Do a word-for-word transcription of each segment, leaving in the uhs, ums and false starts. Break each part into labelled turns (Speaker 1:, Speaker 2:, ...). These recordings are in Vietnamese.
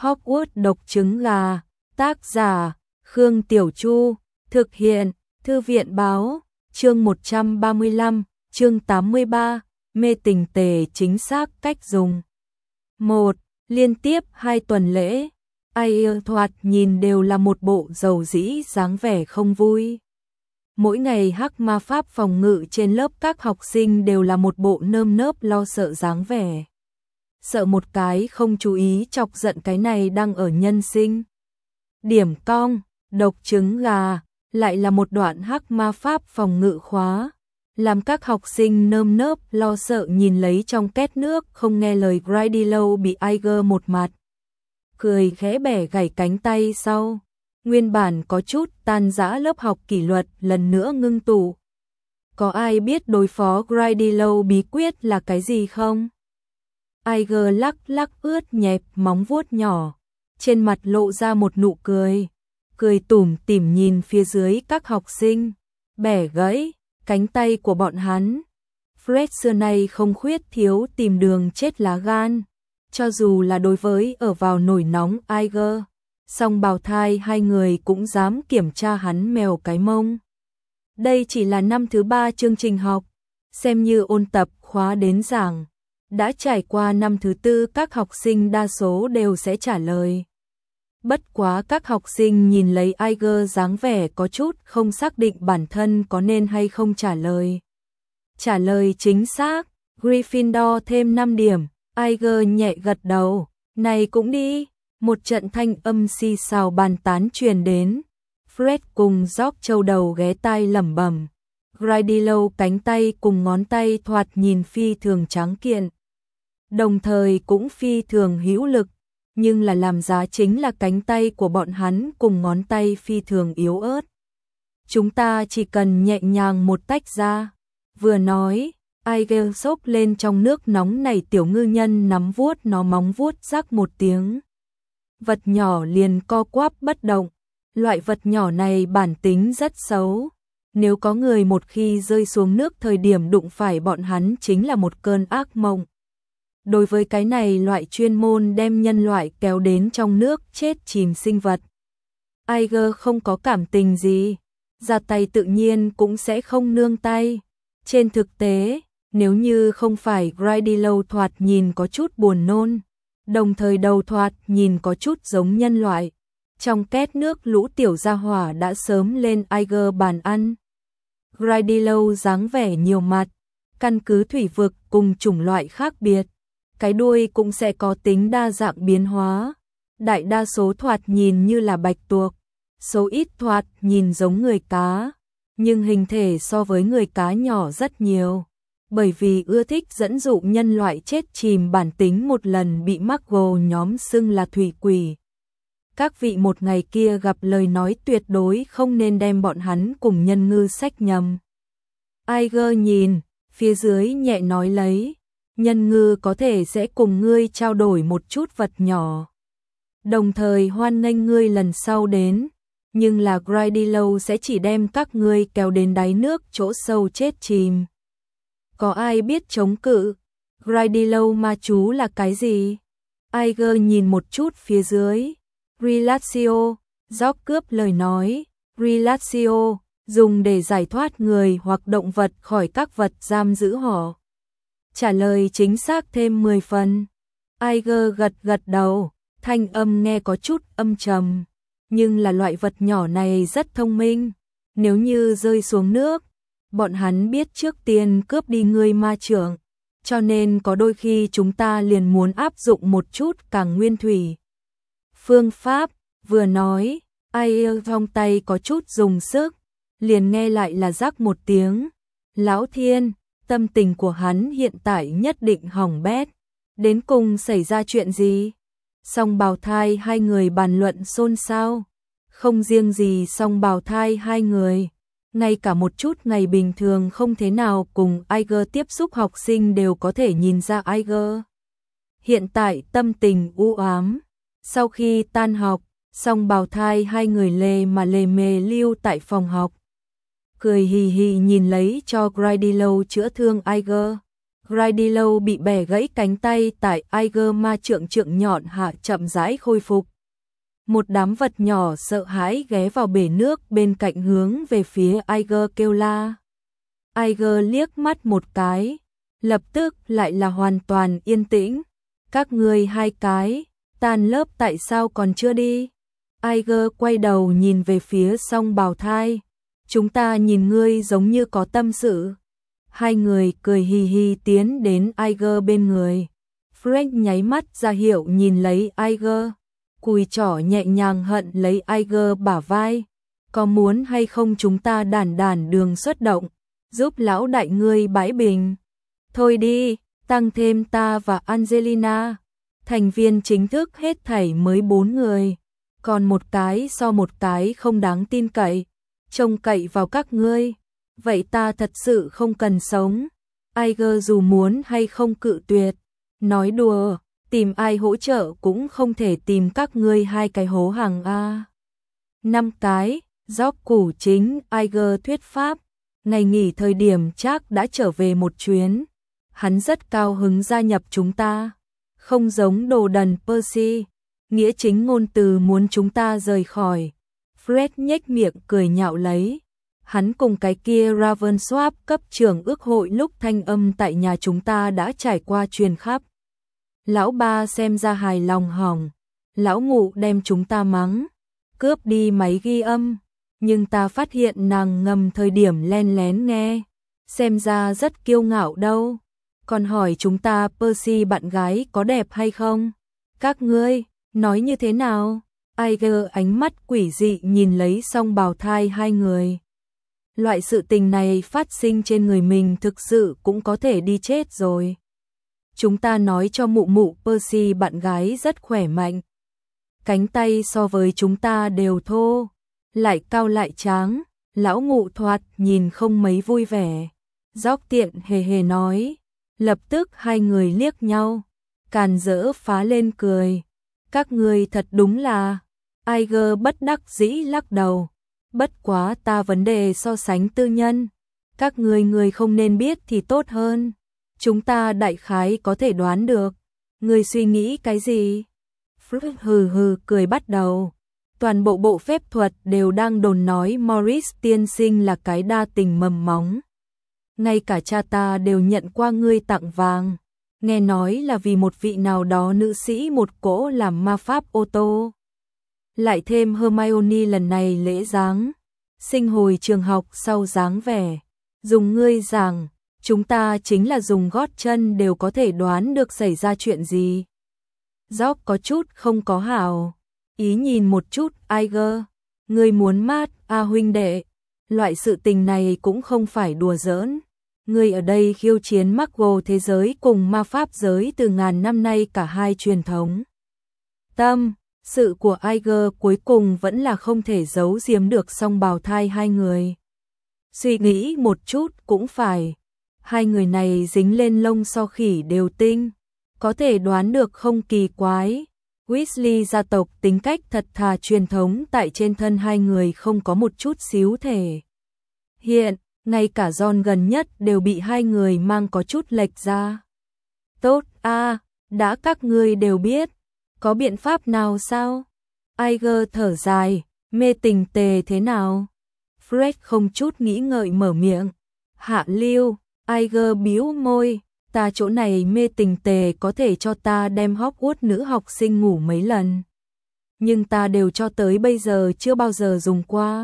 Speaker 1: Hogwarts độc trứng gà, tác giả, Khương Tiểu Chu, thực hiện, Thư viện báo, chương một trăm ba mươi lăm, chương tám mươi ba, mê tình tề chính xác cách dùng. một. Liên tiếp hai tuần lễ, ai thoạt nhìn đều là một bộ dầu dĩ dáng vẻ không vui. Mỗi ngày hắc ma pháp phòng ngự trên lớp các học sinh đều là một bộ nơm nớp lo sợ dáng vẻ. Sợ một cái không chú ý chọc giận cái này đang ở nhân sinh. Điểm cong, độc trứng gà, lại là một đoạn hắc ma pháp phòng ngự khóa. Làm các học sinh nơm nớp lo sợ nhìn lấy trong két nước không nghe lời Grindylow bị Iger một mặt. Cười khẽ bẻ gãy cánh tay sau. Nguyên bản có chút tan rã lớp học kỷ luật lần nữa ngưng tụ. Có ai biết đối phó Grindylow bí quyết là cái gì không? Iger lắc lắc ướt nhẹp móng vuốt nhỏ, trên mặt lộ ra một nụ cười, cười tủm tỉm nhìn phía dưới các học sinh, bẻ gãy cánh tay của bọn hắn. Fred xưa nay không khuyết thiếu tìm đường chết lá gan, cho dù là đối với ở vào nổi nóng Iger, song bào thai hai người cũng dám kiểm tra hắn mèo cái mông. Đây chỉ là năm thứ ba chương trình học, xem như ôn tập khóa đến giảng. Đã trải qua năm thứ tư các học sinh đa số đều sẽ trả lời. Bất quá các học sinh nhìn lấy Iger dáng vẻ có chút không xác định bản thân có nên hay không trả lời. Trả lời chính xác, Gryffindor thêm năm điểm, Iger nhẹ gật đầu, này cũng đi. Một trận thanh âm xì xào bàn tán truyền đến. Fred cùng George châu đầu ghé tai lẩm bẩm. Grindylow cánh tay cùng ngón tay thoạt nhìn phi thường tráng kiện, đồng thời cũng phi thường hữu lực, nhưng là làm giá chính là cánh tay của bọn hắn cùng ngón tay phi thường yếu ớt. Chúng ta chỉ cần nhẹ nhàng một tách ra. Vừa nói, Iger xốc lên trong nước nóng này tiểu ngư nhân nắm vuốt nó móng vuốt rắc một tiếng. Vật nhỏ liền co quắp bất động. Loại vật nhỏ này bản tính rất xấu. Nếu có người một khi rơi xuống nước thời điểm đụng phải bọn hắn chính là một cơn ác mộng. Đối với cái này loại chuyên môn đem nhân loại kéo đến trong nước chết chìm sinh vật, Iger không có cảm tình gì, ra tay tự nhiên cũng sẽ không nương tay. Trên thực tế, nếu như không phải Grindylow thoạt nhìn có chút buồn nôn, đồng thời đầu thoạt nhìn có chút giống nhân loại, trong két nước lũ tiểu gia hỏa đã sớm lên Iger bàn ăn. Grindylow dáng vẻ nhiều mặt, căn cứ thủy vực cùng chủng loại khác biệt, cái đuôi cũng sẽ có tính đa dạng biến hóa. Đại đa số thoạt nhìn như là bạch tuộc, số ít thoạt nhìn giống người cá, nhưng hình thể so với người cá nhỏ rất nhiều. Bởi vì ưa thích dẫn dụ nhân loại chết chìm bản tính một lần bị Muggle nhóm xưng là thủy quỷ. Các vị một ngày kia gặp lời nói tuyệt đối không nên đem bọn hắn cùng nhân ngư sách nhầm. Iger nhìn, phía dưới nhẹ nói lấy, nhân ngư có thể sẽ cùng ngươi trao đổi một chút vật nhỏ. Đồng thời hoan nghênh ngươi lần sau đến, nhưng là Grindylow sẽ chỉ đem các ngươi kéo đến đáy nước chỗ sâu chết chìm. Có ai biết chống cự? Grindylow ma chú là cái gì? Iger nhìn một chút phía dưới. Relatio, George cướp lời nói. Relatio, dùng để giải thoát người hoặc động vật khỏi các vật giam giữ họ. Trả lời chính xác thêm mười phần. Iger gật gật đầu, thanh âm nghe có chút âm trầm, nhưng là loại vật nhỏ này rất thông minh. Nếu như rơi xuống nước, bọn hắn biết trước tiên cướp đi người ma trưởng, cho nên có đôi khi chúng ta liền muốn áp dụng một chút càng nguyên thủy phương pháp. Vừa nói, Iger trong tay có chút dùng sức, liền nghe lại là rắc một tiếng. Lão thiên, tâm tình của hắn hiện tại nhất định hỏng bét. Đến cùng xảy ra chuyện gì? Song bào thai hai người bàn luận xôn xao. Không riêng gì song bào thai hai người, ngay cả một chút ngày bình thường không thế nào cùng Iger tiếp xúc học sinh đều có thể nhìn ra Iger hiện tại tâm tình u ám. Sau khi tan học, song bào thai hai người lề mà lề mề lưu tại phòng học, cười hì hì nhìn lấy cho Grindylow chữa thương Iger. Grydillow bị bẻ gãy cánh tay tại Aiger ma trượng trượng nhọn hạ chậm rãi khôi phục. Một đám vật nhỏ sợ hãi ghé vào bể nước bên cạnh hướng về phía Aiger kêu la. Aiger liếc mắt một cái, lập tức lại là hoàn toàn yên tĩnh. Các ngươi hai cái, tan lớp tại sao còn chưa đi? Aiger quay đầu nhìn về phía Song Bào Thai. Chúng ta nhìn ngươi giống như có tâm sự. Hai người cười hì hì tiến đến Aiger bên người. Frank nháy mắt ra hiệu nhìn lấy Aiger. Cùi trỏ nhẹ nhàng hận lấy Aiger bả vai. Có muốn hay không chúng ta đản đản đường xuất động, giúp lão đại ngươi bãi bình? Thôi đi, tăng thêm ta và Angelina. Thành viên chính thức hết thảy mới bốn người. Còn một cái so một cái không đáng tin cậy. Trông cậy vào các ngươi. Vậy ta thật sự không cần sống. Aiger dù muốn hay không cự tuyệt. Nói đùa, tìm ai hỗ trợ cũng không thể tìm các ngươi hai cái hố hàng A. Năm cái, Gióc củ chính, Aiger thuyết pháp. Ngày nghỉ thời điểm chắc đã trở về một chuyến. Hắn rất cao hứng gia nhập chúng ta. Không giống đồ đần Percy, nghĩa chính ngôn từ muốn chúng ta rời khỏi. Fred nhếch miệng cười nhạo lấy. Hắn cùng cái kia Ravensworth cấp trưởng ước hội lúc thanh âm tại nhà chúng ta đã trải qua truyền khắp. Lão ba xem ra hài lòng hỏng. Lão ngụ đem chúng ta mắng, cướp đi máy ghi âm. Nhưng ta phát hiện nàng ngầm thời điểm len lén nghe. Xem ra rất kiêu ngạo đâu. Còn hỏi chúng ta Percy bạn gái có đẹp hay không? Các ngươi, nói như thế nào? Aiger ánh mắt quỷ dị nhìn lấy Song Bào Thai hai người. Loại sự tình này phát sinh trên người mình thực sự cũng có thể đi chết rồi. Chúng ta nói cho mụ mụ Percy bạn gái rất khỏe mạnh. Cánh tay so với chúng ta đều thô, lại cao lại tráng. Lão ngụ thoạt nhìn không mấy vui vẻ. Gióc tiện hề hề nói. Lập tức hai người liếc nhau, càn rỡ phá lên cười. Các ngươi thật đúng là... Aiger bất đắc dĩ lắc đầu. Bất quá ta vấn đề so sánh tư nhân. Các ngươi người không nên biết thì tốt hơn. Chúng ta đại khái có thể đoán được. Ngươi suy nghĩ cái gì? Fruit hừ hừ cười bắt đầu. Toàn bộ bộ phép thuật đều đang đồn nói Morris tiên sinh là cái đa tình mầm móng. Ngay cả cha ta đều nhận qua ngươi tặng vàng. Nghe nói là vì một vị nào đó nữ sĩ một cỗ làm ma pháp ô tô. Lại thêm Hermione lần này lễ giáng sinh hồi trường học sau dáng vẻ. Dùng ngươi rằng, chúng ta chính là dùng gót chân đều có thể đoán được xảy ra chuyện gì. Gióc có chút không có hảo. Ý nhìn một chút Aiger. Ngươi muốn mát, a huynh đệ. Loại sự tình này cũng không phải đùa giỡn. Ngươi ở đây khiêu chiến Muggle thế giới cùng ma pháp giới từ ngàn năm nay cả hai truyền thống. Tâm, sự của Aiger cuối cùng vẫn là không thể giấu giếm được Song Bào Thai hai người. Suy nghĩ một chút cũng phải. Hai người này dính lên lông so khỉ đều tinh. Có thể đoán được không kỳ quái. Weasley gia tộc tính cách thật thà truyền thống tại trên thân hai người không có một chút xíu thể. Hiện, ngay cả John gần nhất đều bị hai người mang có chút lệch ra. Tốt a, đã các ngươi đều biết. Có biện pháp nào sao? Aiger thở dài, mê tình tề thế nào? Fred không chút nghĩ ngợi mở miệng. Hạ lưu, Aiger bĩu môi. Ta chỗ này mê tình tề có thể cho ta đem Hogwarts nữ học sinh ngủ mấy lần. Nhưng ta đều cho tới bây giờ chưa bao giờ dùng qua.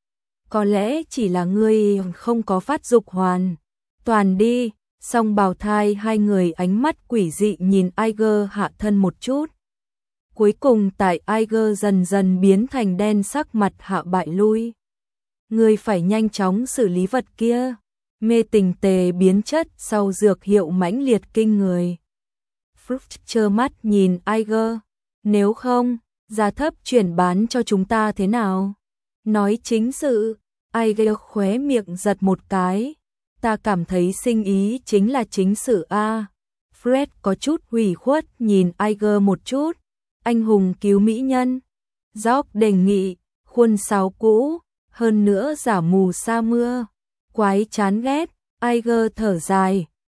Speaker 1: Có lẽ chỉ là ngươi không có phát dục hoàn. Toàn đi, Song Bào Thai hai người ánh mắt quỷ dị nhìn Aiger hạ thân một chút. Cuối cùng tại Aiger dần dần biến thành đen sắc mặt hạ bại lui. Ngươi phải nhanh chóng xử lý vật kia. Mê tình tề biến chất sau dược hiệu mãnh liệt kinh người. Fruit trơ mắt nhìn Aiger. Nếu không, giá thấp chuyển bán cho chúng ta thế nào? Nói chính sự, Aiger khóe miệng giật một cái. Ta cảm thấy sinh ý chính là chính sự a. Fred có chút hủy khuất nhìn Aiger một chút. Anh hùng cứu mỹ nhân. George đề nghị, khuôn sáo cũ, hơn nữa giả mù sa mưa. Quái chán ghét, Aiger thở dài,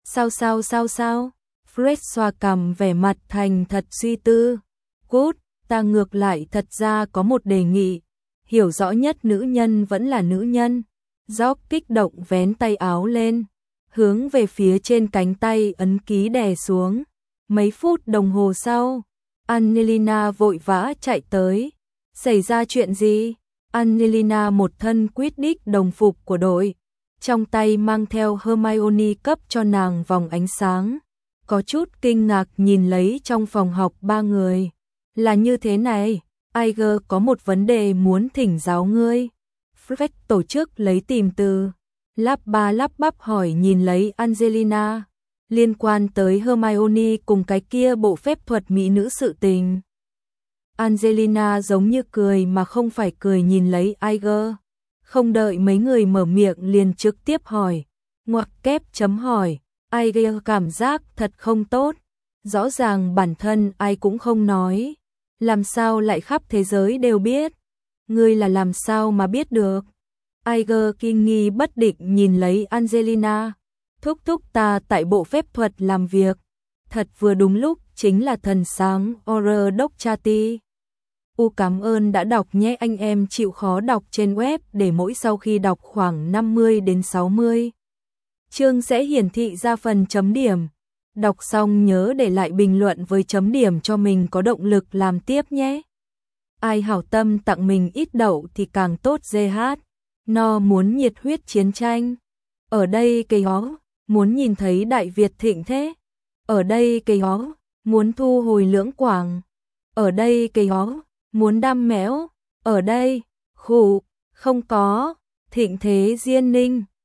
Speaker 1: Sao sao sao sao? Fred xoa cằm vẻ mặt thành thật suy tư. Cút, ta ngược lại thật ra có một đề nghị. Hiểu rõ nhất nữ nhân vẫn là nữ nhân. Jock kích động vén tay áo lên, hướng về phía trên cánh tay ấn ký đè xuống. Mấy phút đồng hồ sau, Angelina vội vã chạy tới. Xảy ra chuyện gì? Angelina một thân Quidditch đồng phục của đội, trong tay mang theo Hermione cấp cho nàng vòng ánh sáng. Có chút kinh ngạc nhìn lấy trong phòng học ba người. Là như thế này, Iger có một vấn đề muốn thỉnh giáo ngươi. Fred tổ chức lấy tìm từ. Lắp ba lắp bắp hỏi nhìn lấy Angelina. Liên quan tới Hermione cùng cái kia bộ phép thuật mỹ nữ sự tình. Angelina giống như cười mà không phải cười nhìn lấy Iger. Không đợi mấy người mở miệng liền trực tiếp hỏi. Ngoặc kép chấm hỏi. Iger cảm giác thật không tốt. Rõ ràng bản thân ai cũng không nói. Làm sao lại khắp thế giới đều biết? Ngươi là làm sao mà biết được? Iger kinh nghi bất định nhìn lấy Angelina. Thúc thúc ta tại bộ phép thuật làm việc. Thật vừa đúng lúc chính là thần sáng Auror Docchati. U cảm ơn đã đọc nhé anh em chịu khó đọc trên web để mỗi sau khi đọc khoảng năm mươi đến sáu mươi. Chương sẽ hiển thị ra phần chấm điểm. Đọc xong nhớ để lại bình luận với chấm điểm cho mình có động lực làm tiếp nhé. Ai hảo tâm tặng mình ít đậu thì càng tốt dê hát. No muốn nhiệt huyết chiến tranh. Ở đây cây hó, muốn nhìn thấy Đại Việt thịnh thế. Ở đây cây hó, muốn thu hồi lưỡng quảng. Ở đây cây hó, muốn đam méo. Ở đây, khủ, không có, thịnh thế diên ninh.